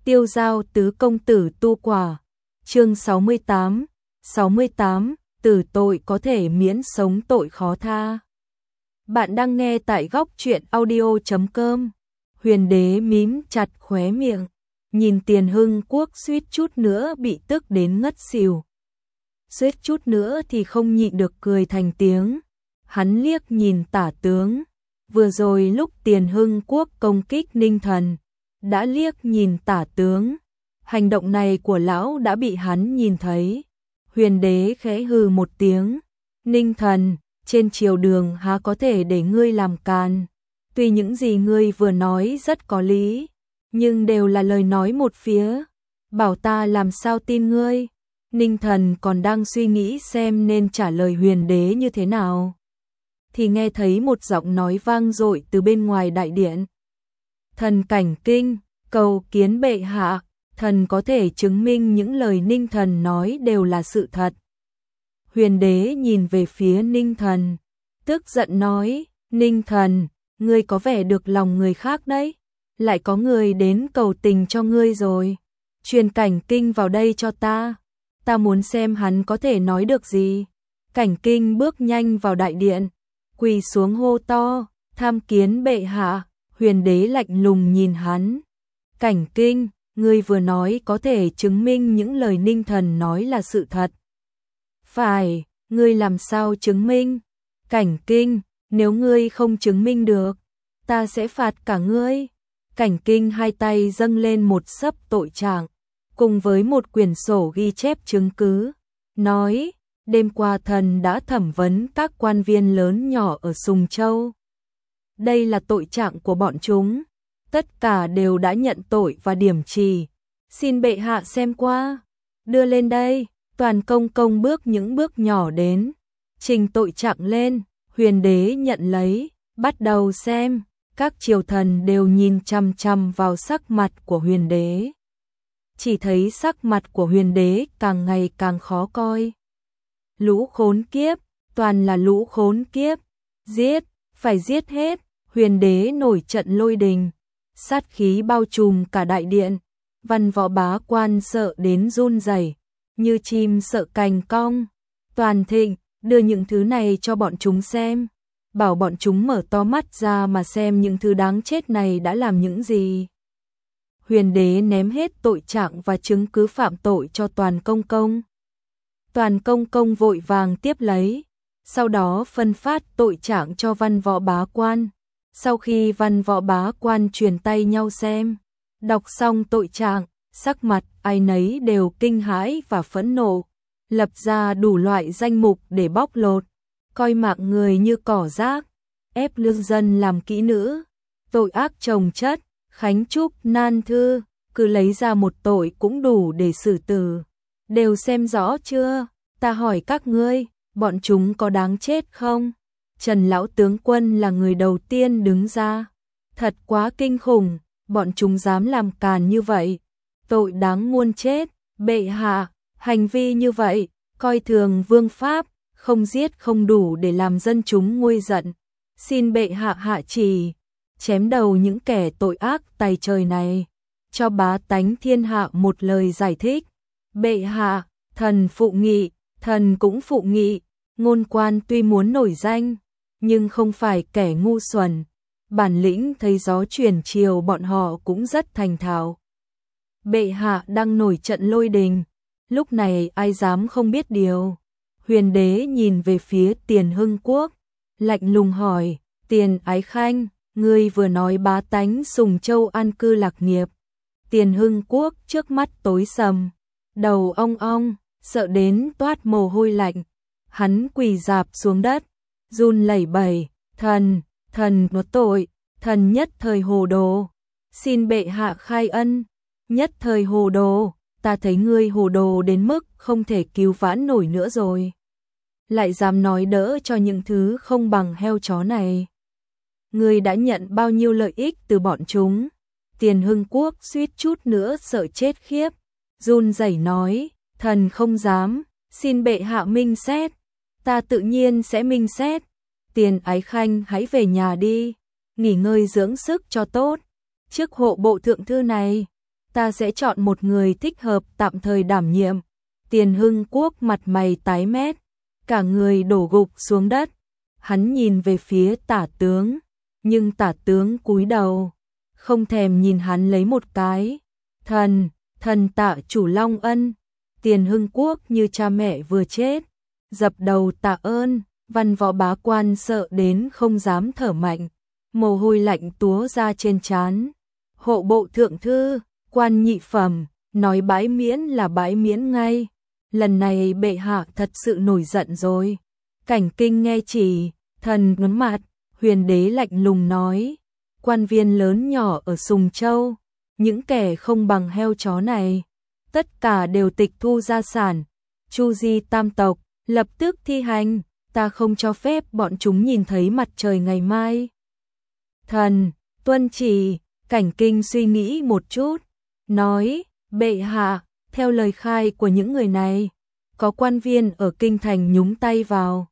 Tiêu giao tứ công tử tu quả. Chương 68, tử tội có thể miễn sống tội khó tha. Bạn đang nghe tại góc truyện audio.com. Huyền đế mím chặt khóe miệng, nhìn Tiền Hưng Quốc suýt chút nữa bị tức đến ngất xỉu. Suýt chút nữa thì không nhịn được cười thành tiếng. Hắn liếc nhìn Tả tướng, vừa rồi lúc Tiền Hưng Quốc công kích Ninh Thần, đã liếc nhìn Tả tướng. Hành động này của lão đã bị hắn nhìn thấy. Huyền đế khẽ hừ một tiếng. Ninh Thần, trên triều đường há có thể để ngươi làm càn. Tuy những gì ngươi vừa nói rất có lý, nhưng đều là lời nói một phía. Bảo ta làm sao tin ngươi. Ninh Thần còn đang suy nghĩ xem nên trả lời huyền đế như thế nào, thì nghe thấy một giọng nói vang dội từ bên ngoài đại điện. Thần cảnh kinh, cầu kiến bệ hạ, thần có thể chứng minh những lời Ninh Thần nói đều là sự thật. Huyền đế nhìn về phía Ninh Thần, tức giận nói, Ninh Thần, ngươi có vẻ được lòng người khác đấy, lại có người đến cầu tình cho ngươi rồi. Truyền cảnh kinh vào đây cho ta muốn xem hắn có thể nói được gì. Cảnh kinh bước nhanh vào đại điện, quỳ xuống hô to, tham kiến bệ hạ. Huyền đế lạnh lùng nhìn hắn. Cảnh kinh, ngươi vừa nói có thể chứng minh những lời Ninh Thần nói là sự thật. Phải, ngươi làm sao chứng minh? Cảnh kinh, nếu ngươi không chứng minh được, ta sẽ phạt cả ngươi. Cảnh kinh hai tay dâng lên một xấp tội trạng, cùng với một quyển sổ ghi chép chứng cứ, nói, đêm qua thần đã thẩm vấn các quan viên lớn nhỏ ở Sùng Châu. Đây là tội trạng của bọn chúng, tất cả đều đã nhận tội và điểm trì. Xin bệ hạ xem qua, đưa lên đây. Toàn công công bước những bước nhỏ đến, trình tội trạng lên. Huyền đế nhận lấy, bắt đầu xem. Các triều thần đều nhìn chằm chằm vào sắc mặt của huyền đế. Chỉ thấy sắc mặt của huyền đế càng ngày càng khó coi. Lũ khốn kiếp, toàn là lũ khốn kiếp. Giết, phải giết hết. Huyền đế nổi trận lôi đình, sát khí bao trùm cả đại điện. Văn võ bá quan sợ đến run rẩy, như chim sợ cành cong. Toàn Thịnh, đưa những thứ này cho bọn chúng xem, bảo bọn chúng mở to mắt ra mà xem những thứ đáng chết này đã làm những gì. Huyền đế ném hết tội trạng và chứng cứ phạm tội cho Toàn công công. Toàn công công vội vàng tiếp lấy, sau đó phân phát tội trạng cho văn võ bá quan. Sau khi văn võ bá quan truyền tay nhau xem, đọc xong tội trạng, sắc mặt ai nấy đều kinh hãi và phẫn nộ, lập ra đủ loại danh mục để bóc lột, coi mạng người như cỏ rác, ép lương dân làm kỹ nữ, tội ác chồng chất. Khánh Trúc nan thư, cứ lấy ra một tội cũng đủ để xử tử. Đều xem rõ chưa? Ta hỏi các ngươi, bọn chúng có đáng chết không? Trần lão tướng quân là người đầu tiên đứng ra. Thật quá kinh khủng, bọn chúng dám làm càn như vậy. Tội đáng muôn chết. Bệ hạ, hành vi như vậy, coi thường vương pháp, không giết không đủ để làm dân chúng nguôi giận. Xin bệ hạ hạ chỉ, chém đầu những kẻ tội ác tày trời này, cho bá tánh thiên hạ một lời giải thích. Bệ hạ, thần phụ nghị, thần cũng phụ nghị. Ngôn quan tuy muốn nổi danh, nhưng không phải kẻ ngu xuẩn. Bản lĩnh thấy gió chuyển chiều bọn họ cũng rất thành thạo. Bệ hạ đang nổi trận lôi đình, lúc này ai dám không biết điều. Huyền đế nhìn về phía Tiền Hưng Quốc, lạnh lùng hỏi, Tiền Ái Khanh, ngươi vừa nói bá tánh Sùng Châu an cư lạc nghiệp. Tiền Hưng Quốc trước mắt tối sầm, đầu ong ong, sợ đến toát mồ hôi lạnh. Hắn quỳ rạp xuống đất, run lẩy bẩy, thần có tội, thần nhất thời hồ đồ. Xin bệ hạ khai ân. Nhất thời hồ đồ, ta thấy ngươi hồ đồ đến mức không thể cứu vãn nổi nữa rồi. Lại dám nói đỡ cho những thứ không bằng heo chó này. Ngươi đã nhận bao nhiêu lợi ích từ bọn chúng? Tiền Hưng Quốc suýt chút nữa sợ chết khiếp, run rẩy nói, thần không dám, xin bệ hạ minh xét. Ta tự nhiên sẽ minh xét. Tiền Ái Khanh hãy về nhà đi, nghỉ ngơi dưỡng sức cho tốt. Chức hộ bộ thượng thư này, ta sẽ chọn một người thích hợp tạm thời đảm nhiệm. Tiền Hưng Quốc mặt mày tái mét, cả người đổ gục xuống đất. Hắn nhìn về phía Tả tướng, nhưng Tả tướng cúi đầu, không thèm nhìn hắn lấy một cái. Thần tạ chủ Long Ân. Tiền Hưng Quốc như cha mẹ vừa chết, dập đầu tạ ơn. Văn Võ bá quan sợ đến không dám thở mạnh, mồ hôi lạnh túa ra trên trán. Hộ bộ thượng thư, quan nhị phẩm, nói bãi miễn là bãi miễn ngay. Lần này bệ hạ thật sự nổi giận rồi. Cảnh Kinh nghe chỉ, thần ngấn mặt. Huyền đế lạnh lùng nói, quan viên lớn nhỏ ở Sùng Châu, những kẻ không bằng heo chó này, tất cả đều tịch thu gia sản. Chu di tam tộc, lập tức thi hành, ta không cho phép bọn chúng nhìn thấy mặt trời ngày mai. Thần, tuân chỉ. Cảnh Kinh suy nghĩ một chút, nói, bệ hạ, theo lời khai của những người này, có quan viên ở kinh thành nhúng tay vào.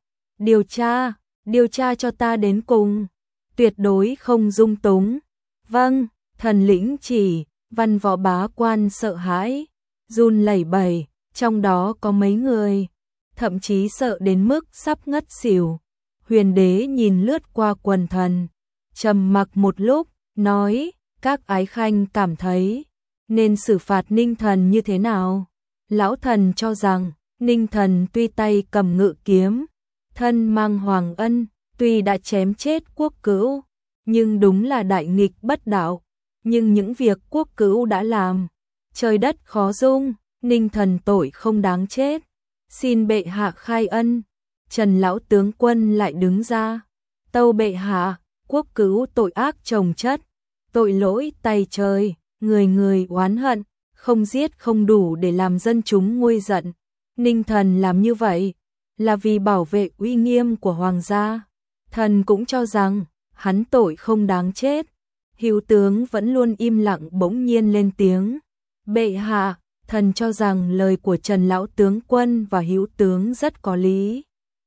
Điều tra cho ta đến cùng, tuyệt đối không dung túng. Vâng, thần lĩnh chỉ. Văn võ bá quan sợ hãi, run lẩy bẩy, trong đó có mấy người, thậm chí sợ đến mức sắp ngất xỉu. Huyền đế nhìn lướt qua quần thần, trầm mặc một lúc, nói, các ái khanh cảm thấy nên xử phạt Ninh Thần như thế nào? Lão thần cho rằng, Ninh Thần tuy tay cầm ngự kiếm, thân mang hoàng ân, tuy đã chém chết quốc cữu, nhưng đúng là đại nghịch bất đạo. Nhưng những việc quốc cữu đã làm, trời đất khó dung, Ninh Thần tội không đáng chết. Xin bệ hạ khai ân. Trần lão tướng quân lại đứng ra, tâu bệ hạ, quốc cữu tội ác chồng chất, tội lỗi tày trời, người người oán hận, không giết không đủ để làm dân chúng nguôi giận. Ninh Thần làm như vậy là vì bảo vệ uy nghiêm của hoàng gia. Thần cũng cho rằng hắn tội không đáng chết. Hữu tướng vẫn luôn im lặng bỗng nhiên lên tiếng, bệ hạ, thần cho rằng lời của Trần lão tướng quân và Hữu tướng rất có lý.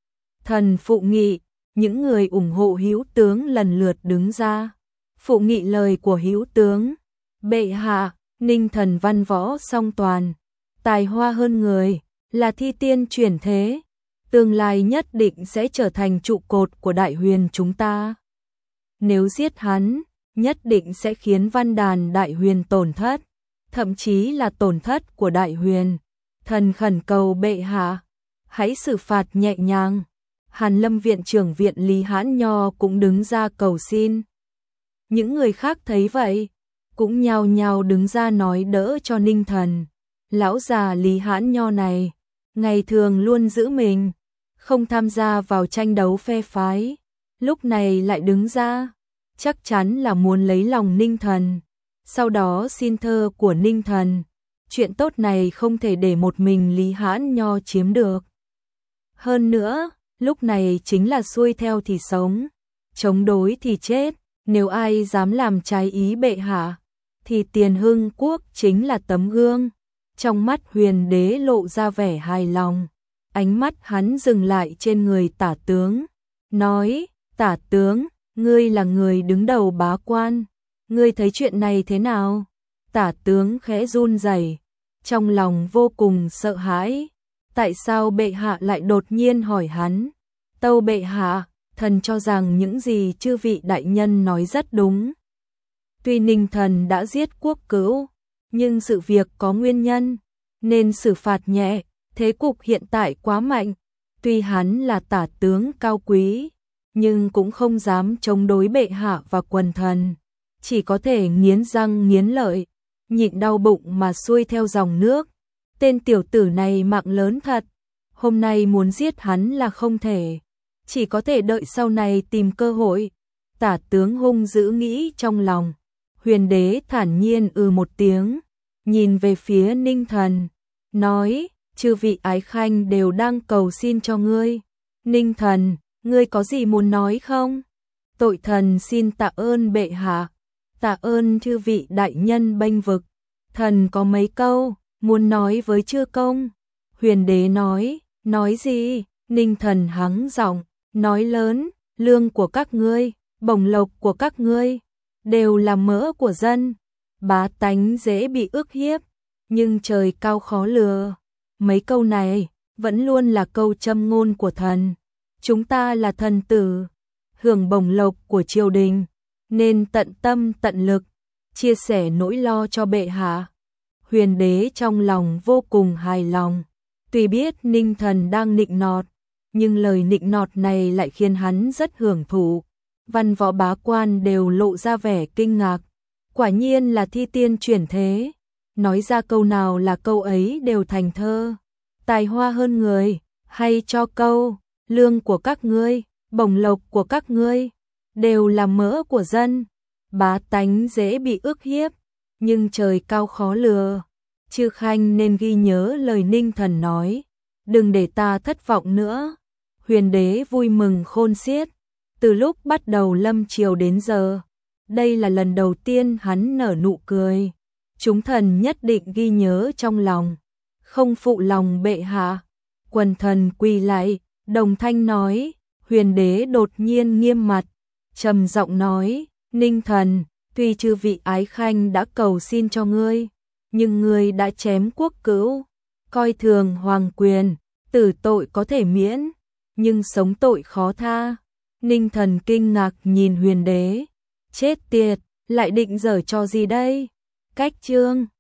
Thần phụ nghị. Những người ủng hộ Hữu tướng lần lượt đứng ra, phụ nghị lời của Hữu tướng. Bệ hạ, Ninh Thần văn võ song toàn, tài hoa hơn người, là thi tiên chuyển thế, tương lai nhất định sẽ trở thành trụ cột của Đại Huyền chúng ta. Nếu giết hắn, nhất định sẽ khiến văn đàn Đại Huyền tổn thất, thậm chí là tổn thất của Đại Huyền. Thần khẩn cầu bệ hạ, hãy xử phạt nhẹ nhàng. Hàn Lâm viện trưởng viện Lý Hãn Nho cũng đứng ra cầu xin. Những người khác thấy vậy, cũng nhao nhao đứng ra nói đỡ cho Ninh Thần. Lão già Lý Hãn Nho này, ngày thường luôn giữ mình, không tham gia vào tranh đấu phe phái, lúc này lại đứng ra, chắc chắn là muốn lấy lòng Ninh Thần, sau đó xin thơ của Ninh Thần. Chuyện tốt này không thể để một mình Lý Hãn Nho chiếm được. Hơn nữa, lúc này chính là xuôi theo thì sống, chống đối thì chết. Nếu ai dám làm trái ý bệ hạ, thì Tiền Hưng Quốc chính là tấm gương. Trong mắt Huyền đế lộ ra vẻ hài lòng, ánh mắt hắn dừng lại trên người Tả tướng, nói, Tả tướng, ngươi là người đứng đầu bá quan, ngươi thấy chuyện này thế nào? Tả tướng khẽ run rẩy, trong lòng vô cùng sợ hãi. Tại sao bệ hạ lại đột nhiên hỏi hắn? Tâu bệ hạ, thần cho rằng những gì chư vị đại nhân nói rất đúng. Tuy Ninh Thần đã giết quốc cữu, nhưng sự việc có nguyên nhân, nên xử phạt nhẹ. Thế cục hiện tại quá mạnh, tuy hắn là tả tướng cao quý, nhưng cũng không dám chống đối bệ hạ và quần thần, chỉ có thể nghiến răng nghiến lợi, nhịn đau bụng mà xuôi theo dòng nước. Tên tiểu tử này mạng lớn thật, hôm nay muốn giết hắn là không thể, chỉ có thể đợi sau này tìm cơ hội. Tả tướng hung dữ nghĩ trong lòng. Huyền đế thản nhiên một tiếng, nhìn về phía Ninh Thần, nói, chư vị ái khanh đều đang cầu xin cho ngươi. Ninh Thần, ngươi có gì muốn nói không? Tội thần xin tạ ơn bệ hạ, tạ ơn chư vị đại nhân bênh vực. Thần có mấy câu muốn nói với chư công. Huyền đế nói gì? Ninh Thần hắng giọng, nói lớn, lương của các ngươi, bổng lộc của các ngươi, đều là mỡ của dân. bá tánh dễ bị ức hiếp, nhưng trời cao khó lường. Mấy câu này vẫn luôn là câu châm ngôn của thần. Chúng ta là thần tử, hưởng bổng lộc của triều đình, nên tận tâm tận lực, chia sẻ nỗi lo cho bệ hạ. Huyền đế trong lòng vô cùng hài lòng, tuy biết Ninh Thần đang nịnh nọt, nhưng lời nịnh nọt này lại khiến hắn rất hưởng thụ. Văn võ bá quan đều lộ ra vẻ kinh ngạc, quả nhiên là thi tiên chuyển thế, nói ra câu nào là câu ấy đều thành thơ. Tài hoa hơn người, hay cho câu, lương của các ngươi, bổng lộc của các ngươi, đều là mỡ của dân, bá tánh dễ bị ức hiếp, nhưng trời cao khó lường. Chư khanh nên ghi nhớ lời Ninh Thần nói, đừng để ta thất vọng nữa. Huyền đế vui mừng khôn xiết, từ lúc bắt đầu lâm triều đến giờ, đây là lần đầu tiên hắn nở nụ cười. Chúng thần nhất định ghi nhớ trong lòng, không phụ lòng bệ hạ. Quần thần quỳ lại, đồng thanh nói. Huyền đế đột nhiên nghiêm mặt, trầm giọng nói, Ninh Thần, tuy chư vị ái khanh đã cầu xin cho ngươi, nhưng ngươi đã chém quốc cữu, coi thường hoàng quyền, tử tội có thể miễn, nhưng sống tội khó tha. Ninh Thần kinh ngạc nhìn huyền đế, chết tiệt, lại định giở trò gì đây? Cách chương